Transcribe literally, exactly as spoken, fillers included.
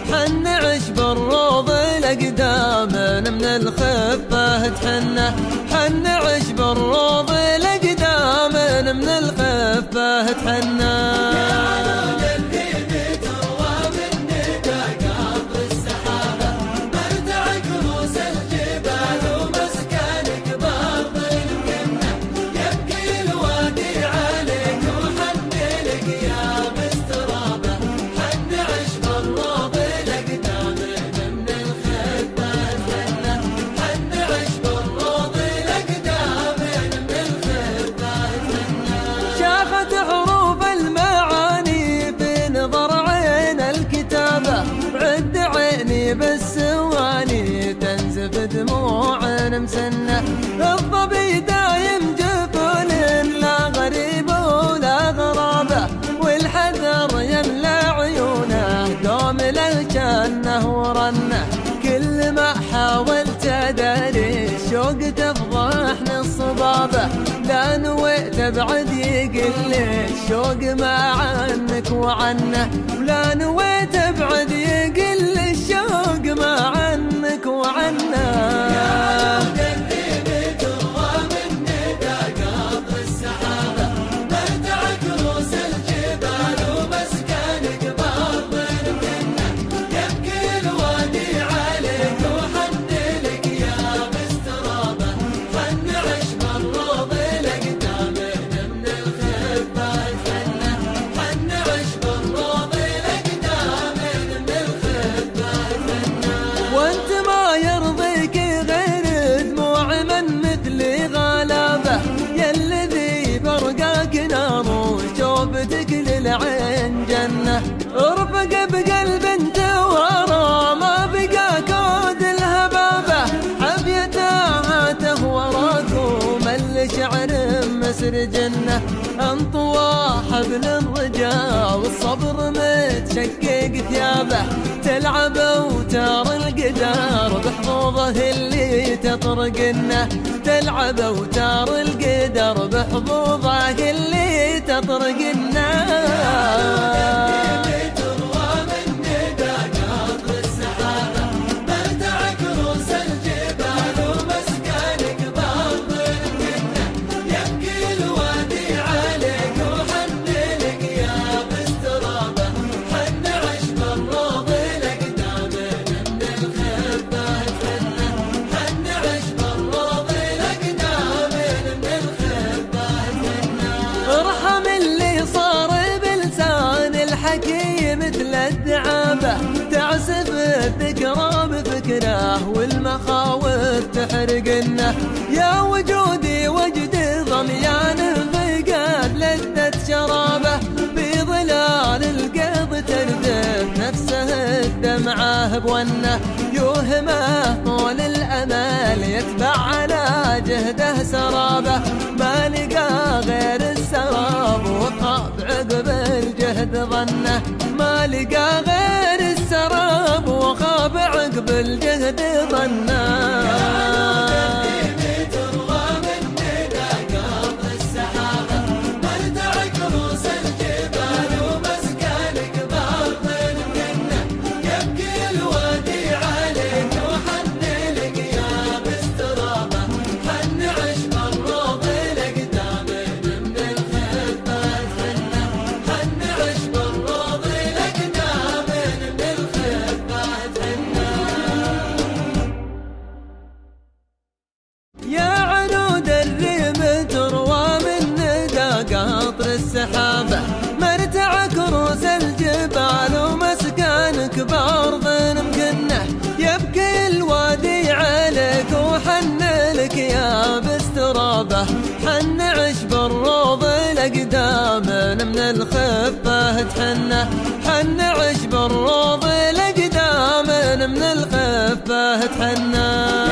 حن عشب الروض الأقدام من الخفة تحنه، حن عشب الروض الأقدام من الخفة تحنه. بالسواني تنزف دموع مسنة، الظبي دايم جفول لا غريب ولا غرابة، والحذر يملى عيونه دوم للجنة ورنه. كل ما حاولت اداري الشوق تفضحني الصبابة، لا نويت ابعد يقل الشوق ما عنك وعنه، ولا نويت ابعد يقل الشوق ما عنك وعنه. العين جنة ارفق بقلب انت ورا، ما بقى كود الهبابة حبيتاته وراكم الشعر مسر جنة. انطوى حبل الرجاء والصبر متشقق ثيابه، تلعب وتار القدر بحظوظه اللي تطرقنه، تلعب وتار القدر بحظوظه اللي تطرقنه. مثل الدعابة تعسف الذكرى بفكره، والمخاوف تحرقنه. يا وجودي وجد ضميان فقد لذة شرابه، في ظلال القيض تردف نفسه الدمعة بونه، يوهمه طول الأمل يتبع على جهده سرابه، ما لقى غير السراب وخاب عقب الجهد ظنه، ما لقى غير السراب وخاب عقب الجهد ظنه. السحابة مرتع كروس الجبال ومسكانك بأرض مكنة، يبكي الوادي عليك وحن لك يا باسترابة، حن عشب الروض الأقدام من الخفة تحنه، حن عشب الروض الأقدام من الخفة تحنه.